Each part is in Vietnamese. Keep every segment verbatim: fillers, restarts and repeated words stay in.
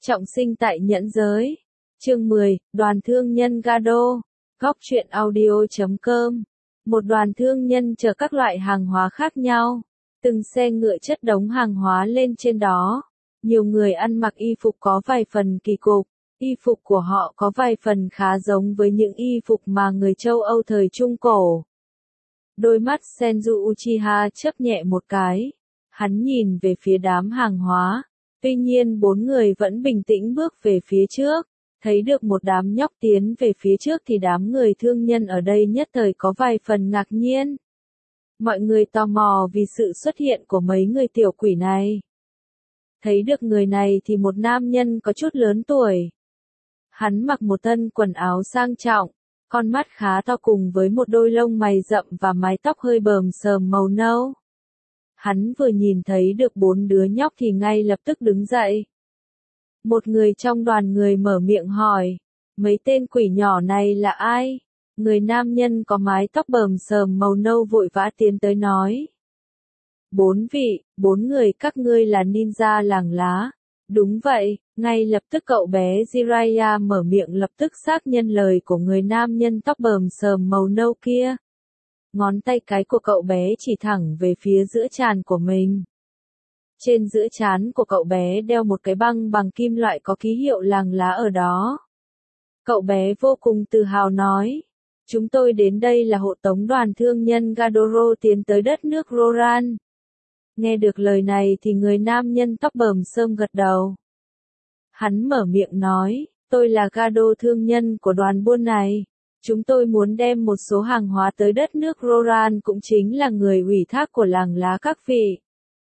Trọng sinh tại nhẫn giới. Chương mười, đoàn thương nhân Gado. Góc truyện audio chấm com. Một đoàn thương nhân chở các loại hàng hóa khác nhau. Từng xe ngựa chất đống hàng hóa lên trên đó. Nhiều người ăn mặc y phục có vài phần kỳ cục. Y phục của họ có vài phần khá giống với những y phục mà người châu Âu thời Trung Cổ. Đôi mắt Senju Uchiha chớp nhẹ một cái. Hắn nhìn về phía đám hàng hóa. Tuy nhiên bốn người vẫn bình tĩnh bước về phía trước. Thấy được một đám nhóc tiến về phía trước thì đám người thương nhân ở đây nhất thời có vài phần ngạc nhiên. Mọi người tò mò vì sự xuất hiện của mấy người tiểu quỷ này. Thấy được người này thì một nam nhân có chút lớn tuổi. Hắn mặc một thân quần áo sang trọng, con mắt khá to cùng với một đôi lông mày rậm và mái tóc hơi bờm sờm màu nâu. Hắn vừa nhìn thấy được bốn đứa nhóc thì ngay lập tức đứng dậy. Một người trong đoàn người mở miệng hỏi, mấy tên quỷ nhỏ này là ai? Người nam nhân có mái tóc bờm sờm màu nâu vội vã tiến tới nói. Bốn vị, bốn người các ngươi là ninja làng lá. Đúng vậy, ngay lập tức cậu bé Jiraiya mở miệng lập tức xác nhận lời của người nam nhân tóc bờm sờm màu nâu kia. Ngón tay cái của cậu bé chỉ thẳng về phía giữa trán của mình. Trên giữa trán của cậu bé đeo một cái băng bằng kim loại có ký hiệu làng lá ở đó. Cậu bé vô cùng tự hào nói, chúng tôi đến đây là hộ tống đoàn thương nhân Gadoro tiến tới đất nước Roran. Nghe được lời này thì người nam nhân tóc bờm sơm gật đầu. Hắn mở miệng nói, tôi là Gado thương nhân của đoàn buôn này. Chúng tôi muốn đem một số hàng hóa tới đất nước Roran cũng chính là người ủy thác của làng lá các vị.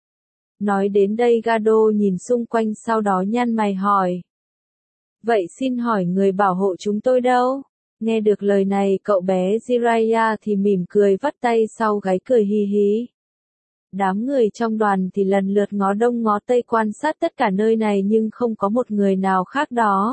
Nói đến đây Gado nhìn xung quanh sau đó nhăn mày hỏi. Vậy xin hỏi người bảo hộ chúng tôi đâu? Nghe được lời này cậu bé Jiraiya thì mỉm cười vắt tay sau gáy cười hì hí. Đám người trong đoàn thì lần lượt ngó đông ngó tây quan sát tất cả nơi này nhưng không có một người nào khác đó.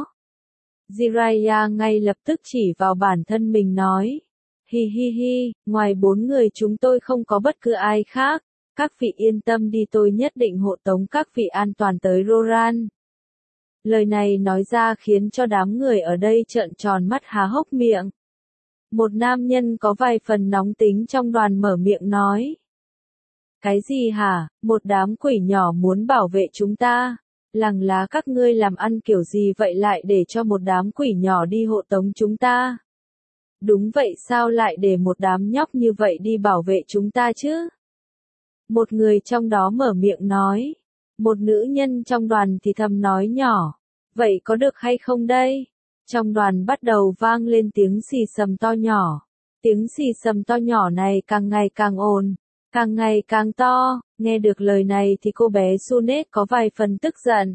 Jiraiya ngay lập tức chỉ vào bản thân mình nói. Hi hi hi, ngoài bốn người chúng tôi không có bất cứ ai khác. Các vị yên tâm đi, tôi nhất định hộ tống các vị an toàn tới Roran. Lời này nói ra khiến cho đám người ở đây trợn tròn mắt há hốc miệng. Một nam nhân có vài phần nóng tính trong đoàn mở miệng nói. Cái gì hả, một đám quỷ nhỏ muốn bảo vệ chúng ta? Làng lá các ngươi làm ăn kiểu gì vậy lại để cho một đám quỷ nhỏ đi hộ tống chúng ta? Đúng vậy, sao lại để một đám nhóc như vậy đi bảo vệ chúng ta chứ? Một người trong đó mở miệng nói. Một nữ nhân trong đoàn thì thầm nói nhỏ. Vậy có được hay không đây? Trong đoàn bắt đầu vang lên tiếng xì xầm to nhỏ. Tiếng xì xầm to nhỏ này càng ngày càng ồn, càng ngày càng to. Nghe được lời này thì cô bé Sune có vài phần tức giận.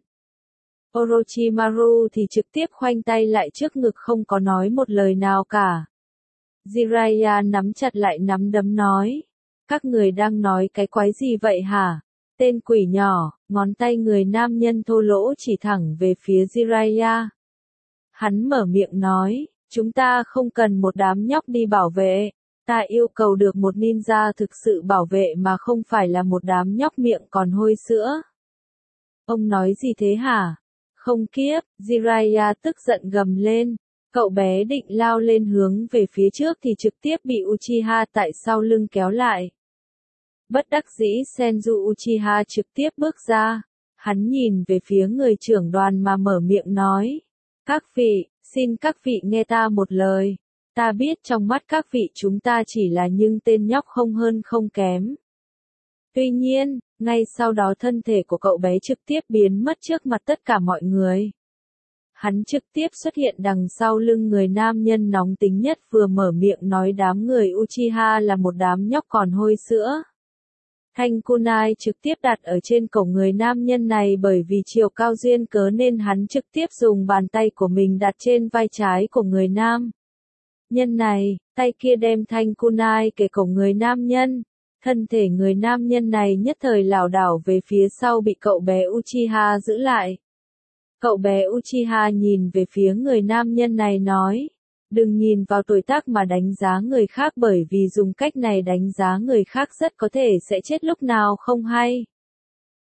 Orochimaru thì trực tiếp khoanh tay lại trước ngực không có nói một lời nào cả. Jiraiya nắm chặt lại nắm đấm nói. Các người đang nói cái quái gì vậy hả? Tên quỷ nhỏ, ngón tay người nam nhân thô lỗ chỉ thẳng về phía Jiraiya. Hắn mở miệng nói, chúng ta không cần một đám nhóc đi bảo vệ. Ta yêu cầu được một ninja thực sự bảo vệ mà không phải là một đám nhóc miệng còn hôi sữa. Ông nói gì thế hả? Không kiếp, Jiraiya tức giận gầm lên. Cậu bé định lao lên hướng về phía trước thì trực tiếp bị Uchiha tại sau lưng kéo lại. Bất đắc dĩ Senju Uchiha trực tiếp bước ra. Hắn nhìn về phía người trưởng đoàn mà mở miệng nói. Các vị, xin các vị nghe ta một lời. Ta biết trong mắt các vị chúng ta chỉ là những tên nhóc không hơn không kém. Tuy nhiên, ngay sau đó thân thể của cậu bé trực tiếp biến mất trước mặt tất cả mọi người. Hắn trực tiếp xuất hiện đằng sau lưng người nam nhân nóng tính nhất vừa mở miệng nói đám người Uchiha là một đám nhóc còn hôi sữa. Thanh kunai trực tiếp đặt ở trên cổ người nam nhân này bởi vì chiều cao duyên cớ nên hắn trực tiếp dùng bàn tay của mình đặt trên vai trái của người nam nhân này, tay kia đem thanh kunai kề cổ người nam nhân. Thân thể người nam nhân này nhất thời lảo đảo về phía sau bị cậu bé Uchiha giữ lại. Cậu bé Uchiha nhìn về phía người nam nhân này nói. Đừng nhìn vào tuổi tác mà đánh giá người khác bởi vì dùng cách này đánh giá người khác rất có thể sẽ chết lúc nào không hay.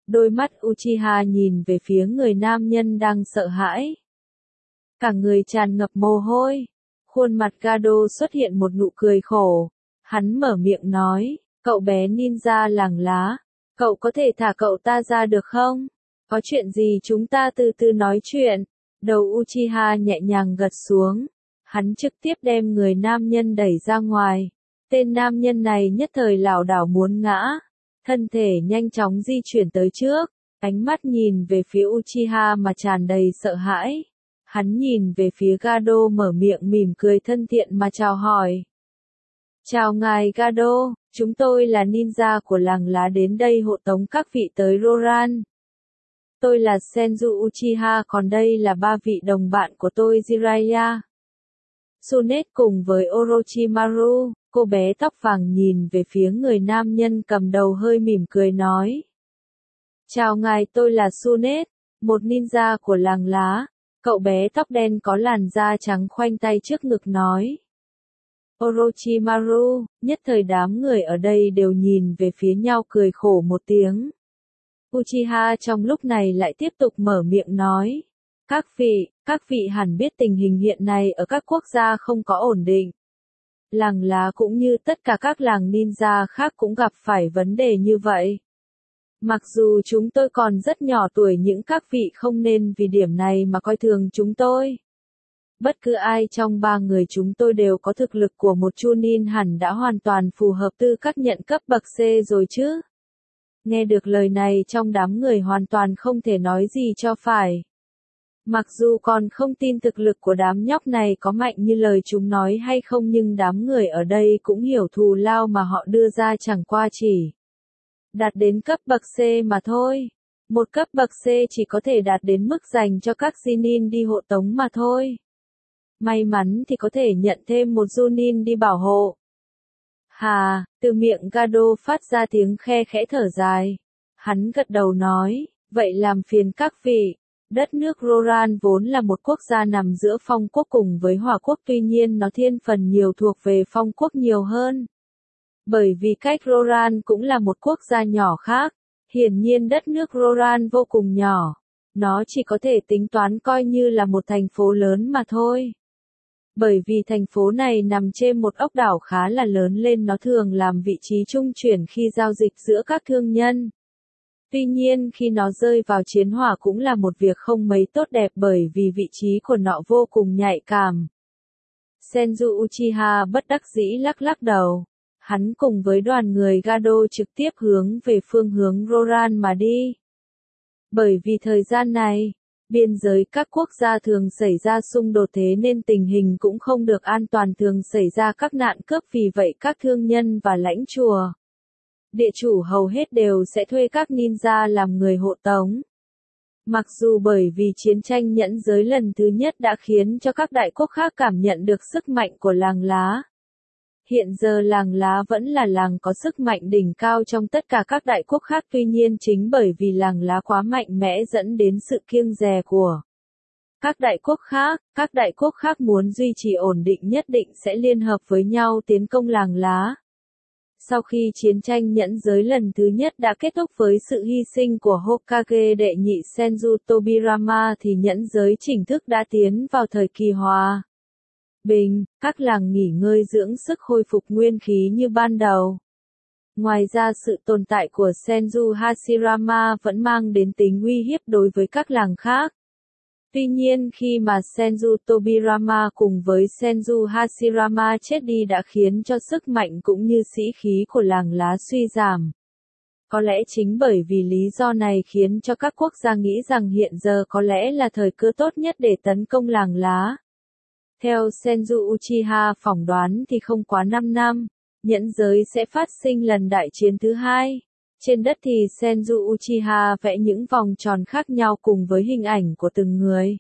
Đôi mắt Uchiha nhìn về phía người nam nhân đang sợ hãi. Cả người tràn ngập mồ hôi. Khuôn mặt Gado xuất hiện một nụ cười khổ. Hắn mở miệng nói, cậu bé ninja làng lá, cậu có thể thả cậu ta ra được không? Có chuyện gì chúng ta từ từ nói chuyện. Đầu Uchiha nhẹ nhàng gật xuống. Hắn trực tiếp đem người nam nhân đẩy ra ngoài. Tên nam nhân này nhất thời lảo đảo muốn ngã. Thân thể nhanh chóng di chuyển tới trước. Ánh mắt nhìn về phía Uchiha mà tràn đầy sợ hãi. Hắn nhìn về phía Gado mở miệng mỉm cười thân thiện mà chào hỏi. Chào ngài Gado, chúng tôi là ninja của làng lá đến đây hộ tống các vị tới Roran. Tôi là Senju Uchiha, còn đây là ba vị đồng bạn của tôi Jiraiya, Tsunade cùng với Orochimaru. Cô bé tóc vàng nhìn về phía người nam nhân cầm đầu hơi mỉm cười nói. Chào ngài, tôi là Tsunade, một ninja của làng lá. Cậu bé tóc đen có làn da trắng khoanh tay trước ngực nói. Orochimaru, nhất thời đám người ở đây đều nhìn về phía nhau cười khổ một tiếng. Uchiha trong lúc này lại tiếp tục mở miệng nói. Các vị, các vị hẳn biết tình hình hiện nay ở các quốc gia không có ổn định. Làng lá cũng như tất cả các làng ninja khác cũng gặp phải vấn đề như vậy. Mặc dù chúng tôi còn rất nhỏ tuổi nhưng các vị không nên vì điểm này mà coi thường chúng tôi. Bất cứ ai trong ba người chúng tôi đều có thực lực của một chunin hẳn đã hoàn toàn phù hợp tư cách nhận cấp bậc C rồi chứ. Nghe được lời này trong đám người hoàn toàn không thể nói gì cho phải. Mặc dù còn không tin thực lực của đám nhóc này có mạnh như lời chúng nói hay không nhưng đám người ở đây cũng hiểu thù lao mà họ đưa ra chẳng qua chỉ đạt đến cấp bậc C mà thôi. Một cấp bậc C chỉ có thể đạt đến mức dành cho các Chunin đi hộ tống mà thôi. May mắn thì có thể nhận thêm một Chunin đi bảo hộ. Hà, từ miệng Gado phát ra tiếng khe khẽ thở dài. Hắn gật đầu nói, vậy làm phiền các vị. Đất nước Roran vốn là một quốc gia nằm giữa phong quốc cùng với hỏa quốc, tuy nhiên nó thiên phần nhiều thuộc về phong quốc nhiều hơn. Bởi vì cách Roran cũng là một quốc gia nhỏ khác, hiển nhiên đất nước Roran vô cùng nhỏ. Nó chỉ có thể tính toán coi như là một thành phố lớn mà thôi. Bởi vì thành phố này nằm trên một ốc đảo khá là lớn nên nó thường làm vị trí trung chuyển khi giao dịch giữa các thương nhân. Tuy nhiên khi nó rơi vào chiến hỏa cũng là một việc không mấy tốt đẹp bởi vì vị trí của nó vô cùng nhạy cảm. Senju Uchiha bất đắc dĩ lắc lắc đầu. Hắn cùng với đoàn người Gado trực tiếp hướng về phương hướng Roran mà đi. Bởi vì thời gian này, biên giới các quốc gia thường xảy ra xung đột thế nên tình hình cũng không được an toàn, thường xảy ra các nạn cướp, vì vậy các thương nhân và lãnh chùa, địa chủ hầu hết đều sẽ thuê các ninja làm người hộ tống. Mặc dù bởi vì chiến tranh nhẫn giới lần thứ nhất đã khiến cho các đại quốc khác cảm nhận được sức mạnh của làng lá. Hiện giờ làng lá vẫn là làng có sức mạnh đỉnh cao trong tất cả các đại quốc khác, tuy nhiên chính bởi vì làng lá quá mạnh mẽ dẫn đến sự kiêng dè của các đại quốc khác, các đại quốc khác muốn duy trì ổn định nhất định sẽ liên hợp với nhau tiến công làng lá. Sau khi chiến tranh nhẫn giới lần thứ nhất đã kết thúc với sự hy sinh của Hokage đệ nhị Senju Tobirama thì nhẫn giới chính thức đã tiến vào thời kỳ hòa bình, các làng nghỉ ngơi dưỡng sức khôi phục nguyên khí như ban đầu. Ngoài ra sự tồn tại của Senju Hashirama vẫn mang đến tính uy hiếp đối với các làng khác. Tuy nhiên khi mà Senju Tobirama cùng với Senju Hashirama chết đi đã khiến cho sức mạnh cũng như sĩ khí của làng lá suy giảm. Có lẽ chính bởi vì lý do này khiến cho các quốc gia nghĩ rằng hiện giờ có lẽ là thời cơ tốt nhất để tấn công làng lá. Theo Senju Uchiha phỏng đoán thì không quá năm năm, nhẫn giới sẽ phát sinh lần đại chiến thứ hai. Trên đất thì Senju Uchiha vẽ những vòng tròn khác nhau cùng với hình ảnh của từng người.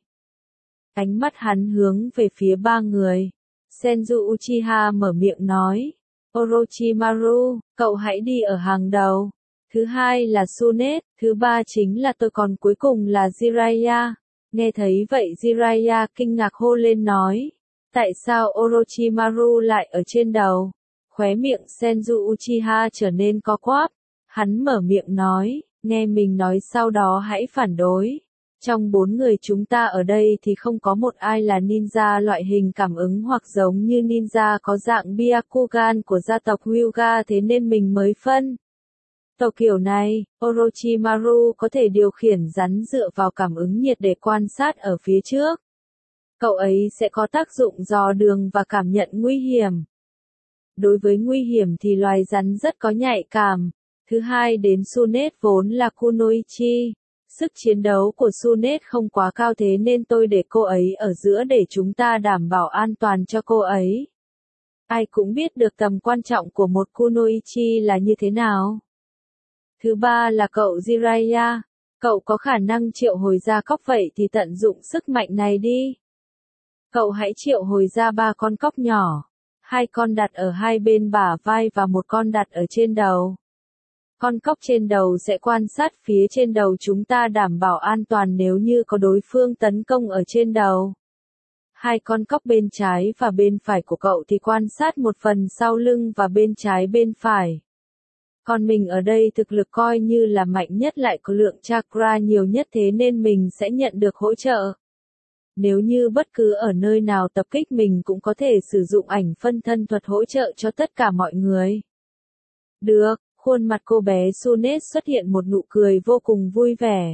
Ánh mắt hắn hướng về phía ba người. Senju Uchiha mở miệng nói. Orochimaru, cậu hãy đi ở hàng đầu. Thứ hai là Tsunade, thứ ba chính là tôi, còn cuối cùng là Jiraiya. Nghe thấy vậy Jiraiya kinh ngạc hô lên nói. Tại sao Orochimaru lại ở trên đầu? Khóe miệng Senju Uchiha trở nên co quắp. Hắn mở miệng nói, Nghe mình nói sau đó hãy phản đối. Trong bốn người chúng ta ở đây thì không có một ai là ninja loại hình cảm ứng hoặc giống như ninja có dạng Byakugan của gia tộc Hyuga, thế nên mình mới phân. Tộc kiểu này, Orochimaru có thể điều khiển rắn dựa vào cảm ứng nhiệt để quan sát ở phía trước. Cậu ấy sẽ có tác dụng dò đường và cảm nhận nguy hiểm. Đối với nguy hiểm thì loài rắn rất có nhạy cảm. Thứ hai đến Tsunade vốn là kunoichi. Sức chiến đấu của Tsunade không quá cao thế nên tôi để cô ấy ở giữa để chúng ta đảm bảo an toàn cho cô ấy. Ai cũng biết được tầm quan trọng của một kunoichi là như thế nào. Thứ ba là cậu Jiraiya. Cậu có khả năng triệu hồi ra cóc, vậy thì tận dụng sức mạnh này đi. Cậu hãy triệu hồi ra ba con cóc nhỏ. Hai con đặt ở hai bên bả vai và một con đặt ở trên đầu. Con cóc trên đầu sẽ quan sát phía trên đầu chúng ta đảm bảo an toàn nếu như có đối phương tấn công ở trên đầu. Hai con cóc bên trái và bên phải của cậu thì quan sát một phần sau lưng và bên trái bên phải. Còn mình ở đây thực lực coi như là mạnh nhất, lại có lượng chakra nhiều nhất, thế nên mình sẽ nhận được hỗ trợ. Nếu như bất cứ ở nơi nào tập kích mình cũng có thể sử dụng ảnh phân thân thuật hỗ trợ cho tất cả mọi người. Được, khuôn mặt cô bé Tsunade xuất hiện một nụ cười vô cùng vui vẻ.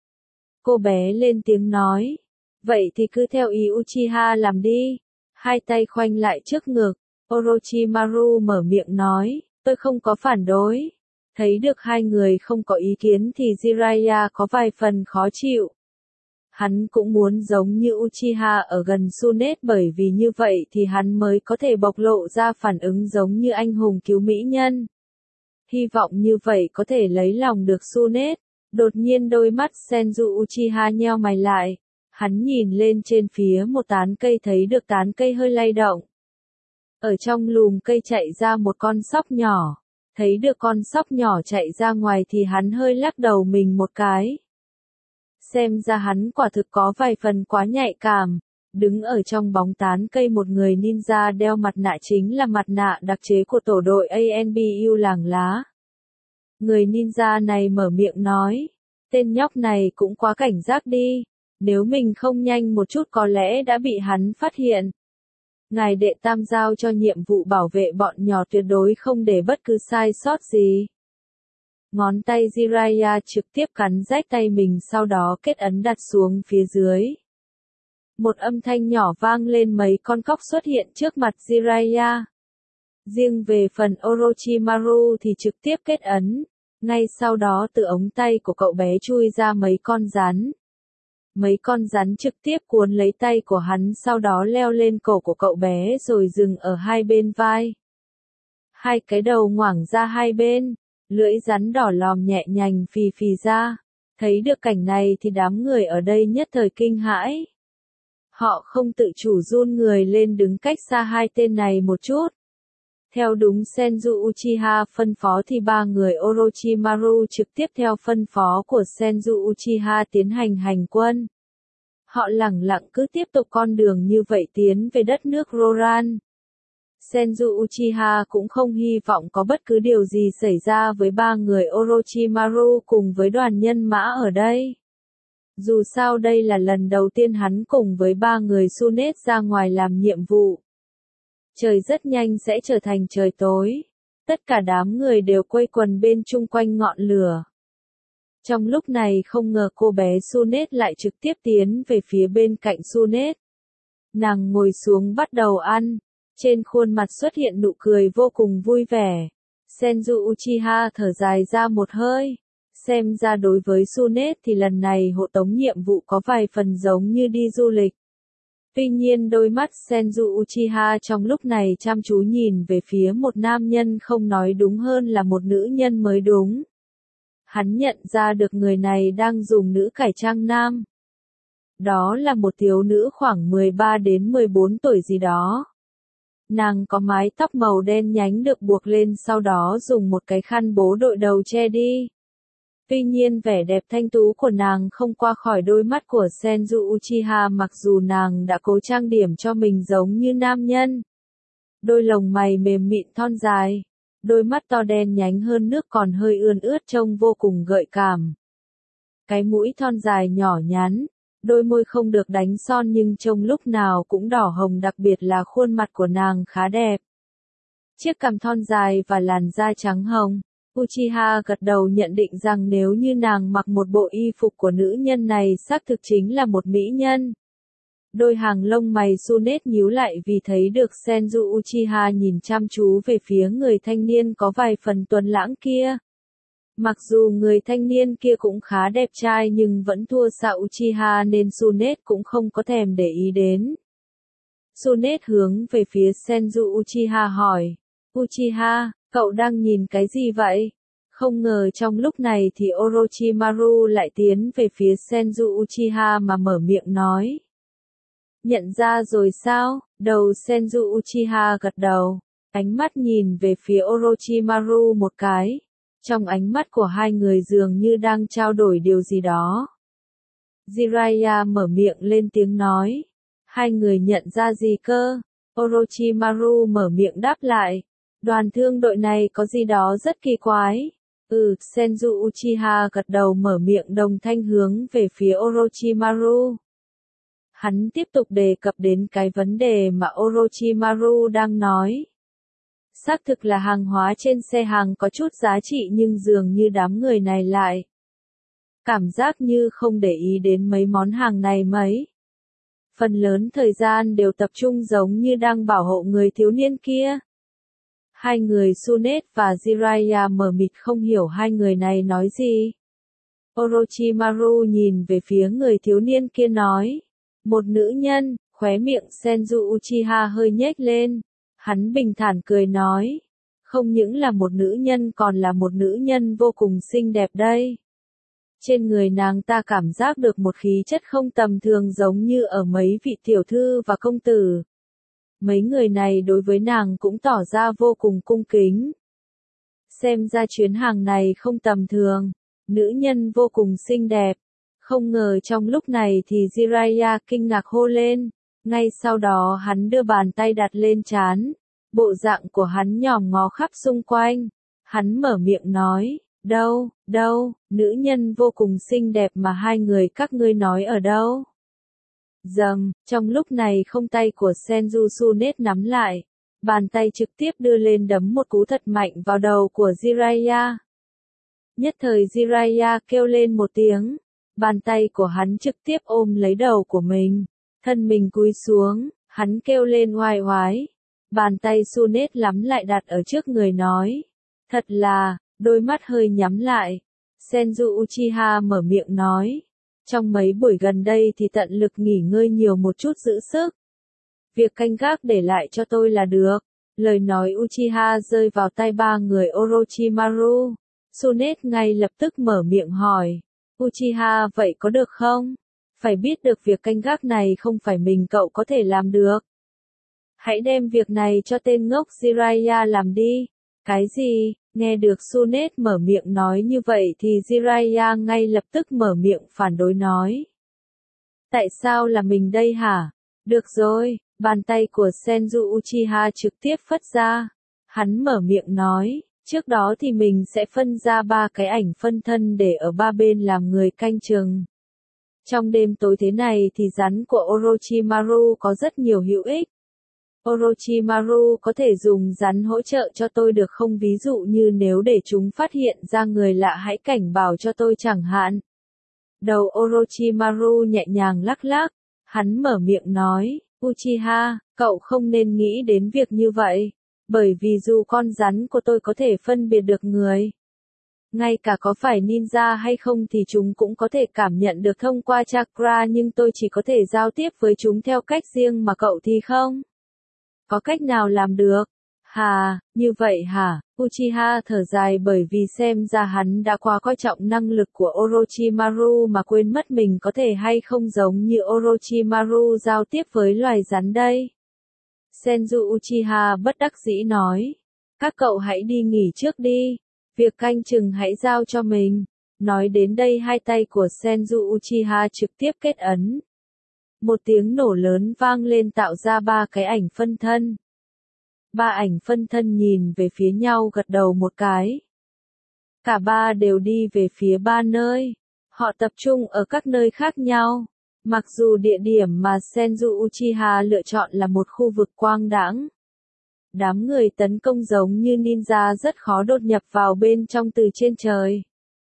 Cô bé lên tiếng nói, vậy thì cứ theo ý Uchiha làm đi. Hai tay khoanh lại trước ngực, Orochimaru mở miệng nói, tôi không có phản đối. Thấy được hai người không có ý kiến thì Jiraiya có vài phần khó chịu. Hắn cũng muốn giống như Uchiha ở gần Tsunade, bởi vì như vậy thì hắn mới có thể bộc lộ ra phản ứng giống như anh hùng cứu mỹ nhân. Hy vọng như vậy có thể lấy lòng được Tsunade. Đột nhiên đôi mắt Senju Uchiha nheo mày lại. Hắn nhìn lên trên phía một tán cây, thấy được tán cây hơi lay động. Ở trong lùm cây chạy ra một con sóc nhỏ. Thấy được con sóc nhỏ chạy ra ngoài thì hắn hơi lắc đầu mình một cái. Xem ra hắn quả thực có vài phần quá nhạy cảm. Đứng ở trong bóng tán cây một người ninja đeo mặt nạ, chính là mặt nạ đặc chế của tổ đội a en bê u làng lá. Người ninja này mở miệng nói, tên nhóc này cũng quá cảnh giác đi. Nếu mình không nhanh một chút có lẽ đã bị hắn phát hiện. Ngài đệ tam giao cho nhiệm vụ bảo vệ bọn nhỏ, tuyệt đối không để bất cứ sai sót gì. Ngón tay Jiraiya trực tiếp cắn rách tay mình, sau đó kết ấn đặt xuống phía dưới. Một âm thanh nhỏ vang lên, mấy con cóc xuất hiện trước mặt Jiraiya. Riêng về phần Orochimaru thì trực tiếp kết ấn. Ngay sau đó từ ống tay của cậu bé chui ra mấy con rắn. Mấy con rắn trực tiếp cuốn lấy tay của hắn, sau đó leo lên cổ của cậu bé rồi dừng ở hai bên vai. Hai cái đầu ngoảng ra hai bên, lưỡi rắn đỏ lòm nhẹ nhàng phì phì ra. Thấy được cảnh này thì đám người ở đây nhất thời kinh hãi. Họ không tự chủ run người lên, đứng cách xa hai tên này một chút. Theo đúng Senju Uchiha phân phó thì ba người Orochimaru trực tiếp theo phân phó của Senju Uchiha tiến hành hành quân. Họ lẳng lặng cứ tiếp tục con đường như vậy tiến về đất nước Roran. Senju Uchiha cũng không hy vọng có bất cứ điều gì xảy ra với ba người Orochimaru cùng với đoàn nhân mã ở đây. Dù sao đây là lần đầu tiên hắn cùng với ba người Tsunade ra ngoài làm nhiệm vụ. Trời rất nhanh sẽ trở thành trời tối. Tất cả đám người đều quây quần bên chung quanh ngọn lửa. Trong lúc này không ngờ cô bé Tsunade lại trực tiếp tiến về phía bên cạnh Tsunade. Nàng ngồi xuống bắt đầu ăn. Trên khuôn mặt xuất hiện nụ cười vô cùng vui vẻ. Senju Uchiha thở dài ra một hơi. Xem ra đối với Tsunade thì lần này hộ tống nhiệm vụ có vài phần giống như đi du lịch. Tuy nhiên đôi mắt Senju Uchiha trong lúc này chăm chú nhìn về phía một nam nhân, không nói đúng hơn là một nữ nhân mới đúng. Hắn nhận ra được người này đang dùng nữ cải trang nam. Đó là một thiếu nữ khoảng mười ba đến mười bốn tuổi gì đó. Nàng có mái tóc màu đen nhánh được buộc lên, sau đó dùng một cái khăn bố đội đầu che đi. Tuy nhiên vẻ đẹp thanh tú của nàng không qua khỏi đôi mắt của Senju Uchiha, mặc dù nàng đã cố trang điểm cho mình giống như nam nhân. Đôi lồng mày mềm mịn thon dài, đôi mắt to đen nhánh hơn nước còn hơi ươn ướt trông vô cùng gợi cảm. Cái mũi thon dài nhỏ nhắn, đôi môi không được đánh son nhưng trông lúc nào cũng đỏ hồng, đặc biệt là khuôn mặt của nàng khá đẹp. Chiếc cằm thon dài và làn da trắng hồng. Uchiha gật đầu nhận định rằng nếu như nàng mặc một bộ y phục của nữ nhân này xác thực chính là một mỹ nhân. Đôi hàng lông mày Tsunade nhíu lại vì thấy được Senju Uchiha nhìn chăm chú về phía người thanh niên có vài phần tuấn lãng kia. Mặc dù người thanh niên kia cũng khá đẹp trai nhưng vẫn thua xa Uchiha nên Tsunade cũng không có thèm để ý đến. Tsunade hướng về phía Senju Uchiha hỏi, Uchiha, cậu đang nhìn cái gì vậy? Không ngờ trong lúc này thì Orochimaru lại tiến về phía Senju Uchiha mà mở miệng nói. Nhận ra rồi sao? Đầu Senju Uchiha gật đầu, ánh mắt nhìn về phía Orochimaru một cái. Trong ánh mắt của hai người dường như đang trao đổi điều gì đó. Jiraiya mở miệng lên tiếng nói. Hai người nhận ra gì cơ? Orochimaru mở miệng đáp lại. Đoàn thương đội này có gì đó rất kỳ quái. Ừ, Senju Uchiha gật đầu mở miệng đồng thanh hướng về phía Orochimaru. Hắn tiếp tục đề cập đến cái vấn đề mà Orochimaru đang nói. Xác thực là hàng hóa trên xe hàng có chút giá trị nhưng dường như đám người này lại cảm giác như không để ý đến mấy món hàng này mấy. Phần lớn thời gian đều tập trung giống như đang bảo hộ người thiếu niên kia. Hai người Tsunade và Jiraiya mờ mịt không hiểu hai người này nói gì. Orochimaru nhìn về phía người thiếu niên kia nói. Một nữ nhân, khóe miệng Senju Uchiha hơi nhếch lên. Hắn bình thản cười nói. Không những là một nữ nhân còn là một nữ nhân vô cùng xinh đẹp đây. Trên người nàng ta cảm giác được một khí chất không tầm thường giống như ở mấy vị tiểu thư và công tử. Mấy người này đối với nàng cũng tỏ ra vô cùng cung kính. Xem ra chuyến hàng này không tầm thường. Nữ nhân vô cùng xinh đẹp. Không ngờ trong lúc này thì Jiraiya kinh ngạc hô lên. Ngay sau đó hắn đưa bàn tay đặt lên trán. Bộ dạng của hắn nhòm ngó khắp xung quanh. Hắn mở miệng nói. Đâu, đâu, nữ nhân vô cùng xinh đẹp mà hai người các ngươi nói ở đâu? Dầm, trong lúc này không tay của Senju Tsunade nắm lại. Bàn tay trực tiếp đưa lên đấm một cú thật mạnh vào đầu của Jiraiya. Nhất thời Jiraiya kêu lên một tiếng. Bàn tay của hắn trực tiếp ôm lấy đầu của mình. Thân mình cúi xuống, hắn kêu lên oai oái. Bàn tay Tsunade lắm lại đặt ở trước người nói. Thật là, đôi mắt hơi nhắm lại. Senju Uchiha mở miệng nói. Trong mấy buổi gần đây thì tận lực nghỉ ngơi nhiều một chút giữ sức. Việc canh gác để lại cho tôi là được. Lời nói Uchiha rơi vào tay ba người Orochimaru. Tsunade ngay lập tức mở miệng hỏi. Uchiha vậy có được không? Phải biết được việc canh gác này không phải mình cậu có thể làm được. Hãy đem việc này cho tên ngốc Jiraiya làm đi. Cái gì? Nghe được Tsunade mở miệng nói như vậy thì Jiraiya ngay lập tức mở miệng phản đối nói. Tại sao là mình đây hả? Được rồi, bàn tay của Senju Uchiha trực tiếp phất ra. Hắn mở miệng nói, trước đó thì mình sẽ phân ra ba cái ảnh phân thân để ở ba bên làm người canh chừng. Trong đêm tối thế này thì rắn của Orochimaru có rất nhiều hữu ích. Orochimaru có thể dùng rắn hỗ trợ cho tôi được không, ví dụ như nếu để chúng phát hiện ra người lạ hãy cảnh báo cho tôi chẳng hạn. Đầu Orochimaru nhẹ nhàng lắc lắc, hắn mở miệng nói, Uchiha, cậu không nên nghĩ đến việc như vậy, bởi vì dù con rắn của tôi có thể phân biệt được người, ngay cả có phải ninja hay không thì chúng cũng có thể cảm nhận được thông qua chakra, nhưng tôi chỉ có thể giao tiếp với chúng theo cách riêng mà cậu thì không. Có cách nào làm được? Hà, như vậy hả? Uchiha thở dài bởi vì xem ra hắn đã quá coi trọng năng lực của Orochimaru mà quên mất mình có thể hay không giống như Orochimaru giao tiếp với loài rắn đây. Senju Uchiha bất đắc dĩ nói. Các cậu hãy đi nghỉ trước đi. Việc canh chừng hãy giao cho mình. Nói đến đây hai tay của Senju Uchiha trực tiếp kết ấn. Một tiếng nổ lớn vang lên tạo ra ba cái ảnh phân thân. Ba ảnh phân thân nhìn về phía nhau gật đầu một cái. Cả ba đều đi về phía ba nơi. Họ tập trung ở các nơi khác nhau. Mặc dù địa điểm mà Senju Uchiha lựa chọn là một khu vực quang đãng. Đám người tấn công giống như ninja rất khó đột nhập vào bên trong từ trên trời.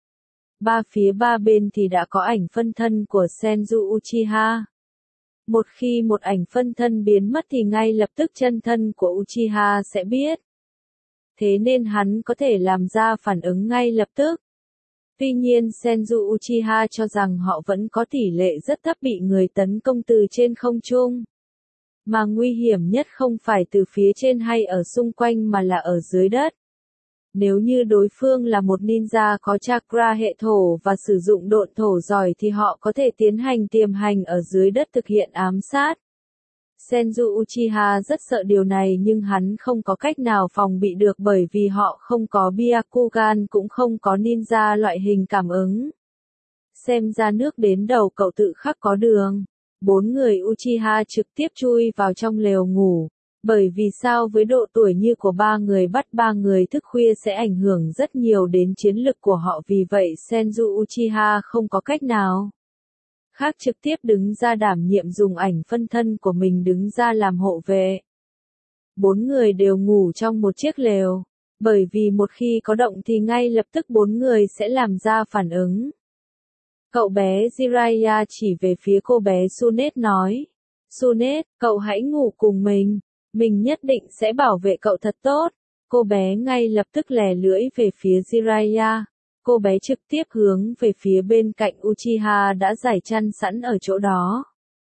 Ba phía ba bên thì đã có ảnh phân thân của Senju Uchiha. Một khi một ảnh phân thân biến mất thì ngay lập tức chân thân của Uchiha sẽ biết. Thế nên hắn có thể làm ra phản ứng ngay lập tức. Tuy nhiên Senju Uchiha cho rằng họ vẫn có tỷ lệ rất thấp bị người tấn công từ trên không trung. Mà nguy hiểm nhất không phải từ phía trên hay ở xung quanh mà là ở dưới đất. Nếu như đối phương là một ninja có chakra hệ thổ và sử dụng độn thổ giỏi thì họ có thể tiến hành tiềm hành ở dưới đất thực hiện ám sát. Senju Uchiha rất sợ điều này nhưng hắn không có cách nào phòng bị được bởi vì họ không có Byakugan cũng không có ninja loại hình cảm ứng. Xem ra nước đến đầu cậu tự khắc có đường. Bốn người Uchiha trực tiếp chui vào trong lều ngủ. Bởi vì sao với độ tuổi như của ba người bắt ba người thức khuya sẽ ảnh hưởng rất nhiều đến chiến lực của họ vì vậy Senju Uchiha không có cách nào khác trực tiếp đứng ra đảm nhiệm dùng ảnh phân thân của mình đứng ra làm hộ vệ. Bốn người đều ngủ trong một chiếc lều, bởi vì một khi có động thì ngay lập tức bốn người sẽ làm ra phản ứng. Cậu bé Jiraiya chỉ về phía cô bé Sunet nói, Sunet, cậu hãy ngủ cùng mình, mình nhất định sẽ bảo vệ cậu thật tốt. Cô bé ngay lập tức lè lưỡi về phía Jiraiya. Cô bé trực tiếp hướng về phía bên cạnh Uchiha đã trải chăn sẵn ở chỗ đó.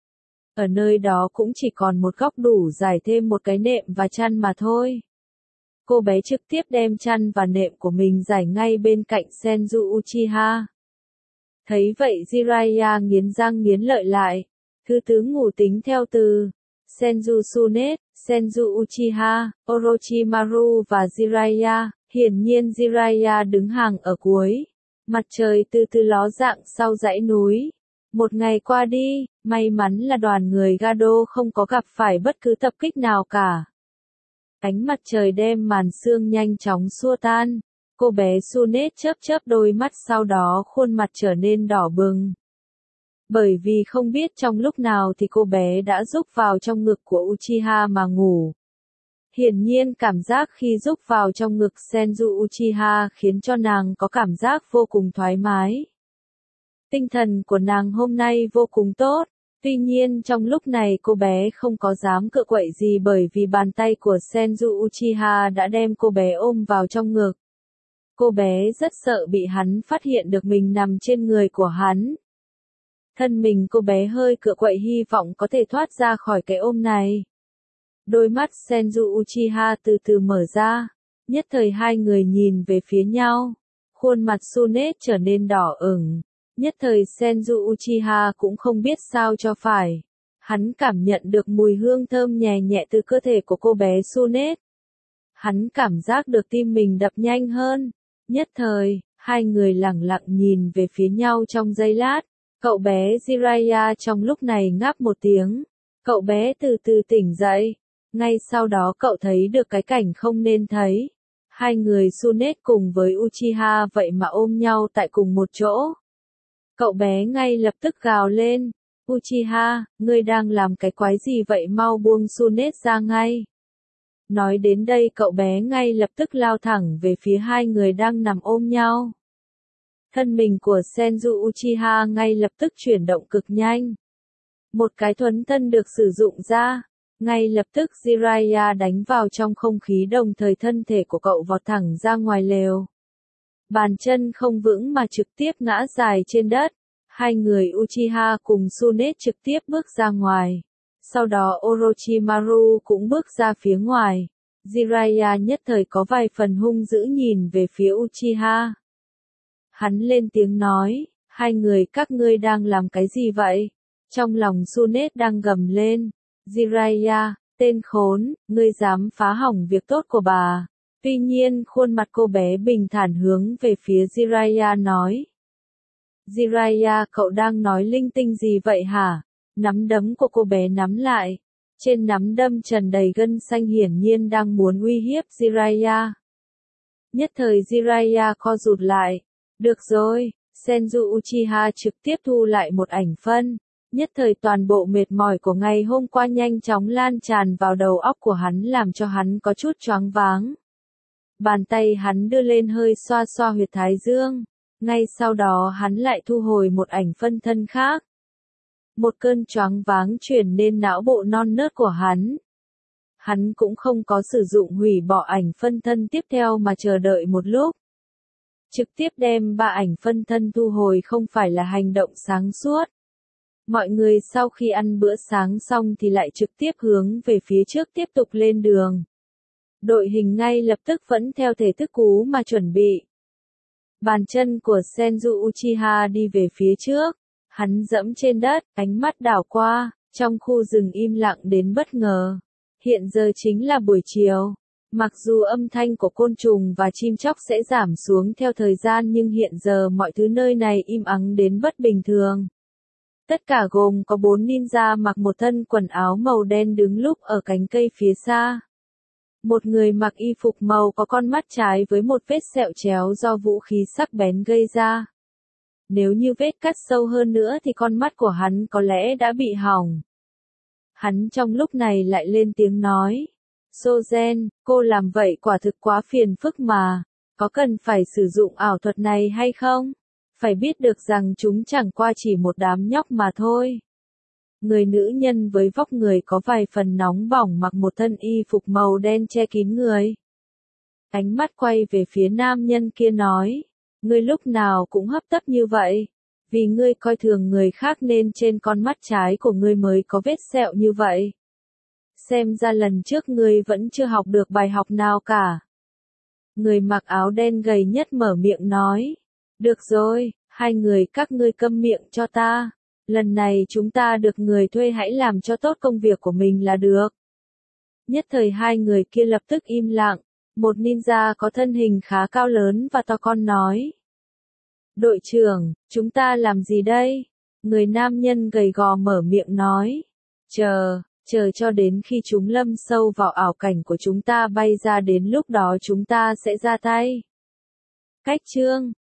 Ở nơi đó cũng chỉ còn một góc đủ trải thêm một cái nệm và chăn mà thôi. Cô bé trực tiếp đem chăn và nệm của mình trải ngay bên cạnh Senju Uchiha. Thấy vậy Jiraiya nghiến răng nghiến lợi lại. Thứ tứ ngủ tính theo từ Senju Sunet, Senju Uchiha, Orochimaru và Jiraiya. Hiển nhiên Jiraiya đứng hàng ở cuối. Mặt trời từ từ ló dạng sau dãy núi. Một ngày qua đi, may mắn là đoàn người Gado không có gặp phải bất cứ tập kích nào cả. Ánh mặt trời đem màn sương nhanh chóng xua tan. Cô bé Sunet chớp chớp đôi mắt sau đó khuôn mặt trở nên đỏ bừng. Bởi vì không biết trong lúc nào thì cô bé đã rúc vào trong ngực của Uchiha mà ngủ. Hiển nhiên cảm giác khi rúc vào trong ngực Senju Uchiha khiến cho nàng có cảm giác vô cùng thoải mái. Tinh thần của nàng hôm nay vô cùng tốt, tuy nhiên trong lúc này cô bé không có dám cựa quậy gì bởi vì bàn tay của Senju Uchiha đã đem cô bé ôm vào trong ngực. Cô bé rất sợ bị hắn phát hiện được mình nằm trên người của hắn. Thân mình cô bé hơi cựa quậy hy vọng có thể thoát ra khỏi cái ôm này. Đôi mắt Senju Uchiha từ từ mở ra, nhất thời hai người nhìn về phía nhau, khuôn mặt Sunet trở nên đỏ ửng, nhất thời Senju Uchiha cũng không biết sao cho phải. Hắn cảm nhận được mùi hương thơm nhẹ nhẹ từ cơ thể của cô bé Sunet. Hắn cảm giác được tim mình đập nhanh hơn, nhất thời, hai người lẳng lặng nhìn về phía nhau trong giây lát, cậu bé Jiraiya trong lúc này ngáp một tiếng, cậu bé từ từ tỉnh dậy. Ngay sau đó cậu thấy được cái cảnh không nên thấy. Hai người Sunet cùng với Uchiha vậy mà ôm nhau tại cùng một chỗ. Cậu bé ngay lập tức gào lên. Uchiha, ngươi đang làm cái quái gì vậy mau buông Sunet ra ngay. Nói đến đây cậu bé ngay lập tức lao thẳng về phía hai người đang nằm ôm nhau. Thân mình của Senju Uchiha ngay lập tức chuyển động cực nhanh. Một cái thuấn thân được sử dụng ra. Ngay lập tức Jiraiya đánh vào trong không khí đồng thời thân thể của cậu vọt thẳng ra ngoài lều. Bàn chân không vững mà trực tiếp ngã dài trên đất. Hai người Uchiha cùng Sunet trực tiếp bước ra ngoài. Sau đó Orochimaru cũng bước ra phía ngoài. Jiraiya nhất thời có vài phần hung dữ nhìn về phía Uchiha. Hắn lên tiếng nói, hai người các ngươi đang làm cái gì vậy? Trong lòng Sunet đang gầm lên. Jiraiya, tên khốn, ngươi dám phá hỏng việc tốt của bà. Tuy nhiên khuôn mặt cô bé bình thản hướng về phía Jiraiya nói. Jiraiya, cậu đang nói linh tinh gì vậy hả? Nắm đấm của cô bé nắm lại. Trên nắm đâm trần đầy gân xanh hiển nhiên đang muốn uy hiếp Jiraiya. Nhất thời Jiraiya co rụt lại. Được rồi, Senju Uchiha trực tiếp thu lại một ảnh phân. Nhất thời toàn bộ mệt mỏi của ngày hôm qua nhanh chóng lan tràn vào đầu óc của hắn làm cho hắn có chút choáng váng. Bàn tay hắn đưa lên hơi xoa xoa huyệt thái dương. Ngay sau đó hắn lại thu hồi một ảnh phân thân khác. Một cơn choáng váng chuyển lên não bộ non nớt của hắn. Hắn cũng không có sử dụng hủy bỏ ảnh phân thân tiếp theo mà chờ đợi một lúc. Trực tiếp đem ba ảnh phân thân thu hồi không phải là hành động sáng suốt. Mọi người sau khi ăn bữa sáng xong thì lại trực tiếp hướng về phía trước tiếp tục lên đường. Đội hình ngay lập tức vẫn theo thể thức cũ mà chuẩn bị. Bàn chân của Senju Uchiha đi về phía trước. Hắn dẫm trên đất, ánh mắt đảo qua, trong khu rừng im lặng đến bất ngờ. Hiện giờ chính là buổi chiều. Mặc dù âm thanh của côn trùng và chim chóc sẽ giảm xuống theo thời gian nhưng hiện giờ mọi thứ nơi này im ắng đến bất bình thường. Tất cả gồm có bốn ninja mặc một thân quần áo màu đen đứng lúc ở cánh cây phía xa. Một người mặc y phục màu có con mắt trái với một vết sẹo chéo do vũ khí sắc bén gây ra. Nếu như vết cắt sâu hơn nữa thì con mắt của hắn có lẽ đã bị hỏng. Hắn trong lúc này lại lên tiếng nói. Sozen, cô làm vậy quả thực quá phiền phức mà. Có cần phải sử dụng ảo thuật này hay không? Phải biết được rằng chúng chẳng qua chỉ một đám nhóc mà thôi. Người nữ nhân với vóc người có vài phần nóng bỏng mặc một thân y phục màu đen che kín người. Ánh mắt quay về phía nam nhân kia nói. Ngươi lúc nào cũng hấp tấp như vậy. Vì ngươi coi thường người khác nên trên con mắt trái của ngươi mới có vết sẹo như vậy. Xem ra lần trước ngươi vẫn chưa học được bài học nào cả. Người mặc áo đen gầy nhất mở miệng nói. Được rồi, hai người các ngươi câm miệng cho ta. Lần này chúng ta được người thuê hãy làm cho tốt công việc của mình là được. Nhất thời hai người kia lập tức im lặng. Một ninja có thân hình khá cao lớn và to con nói. Đội trưởng, chúng ta làm gì đây? Người nam nhân gầy gò mở miệng nói. Chờ, chờ cho đến khi chúng lâm sâu vào ảo cảnh của chúng ta bay ra đến lúc đó chúng ta sẽ ra tay. Cách chương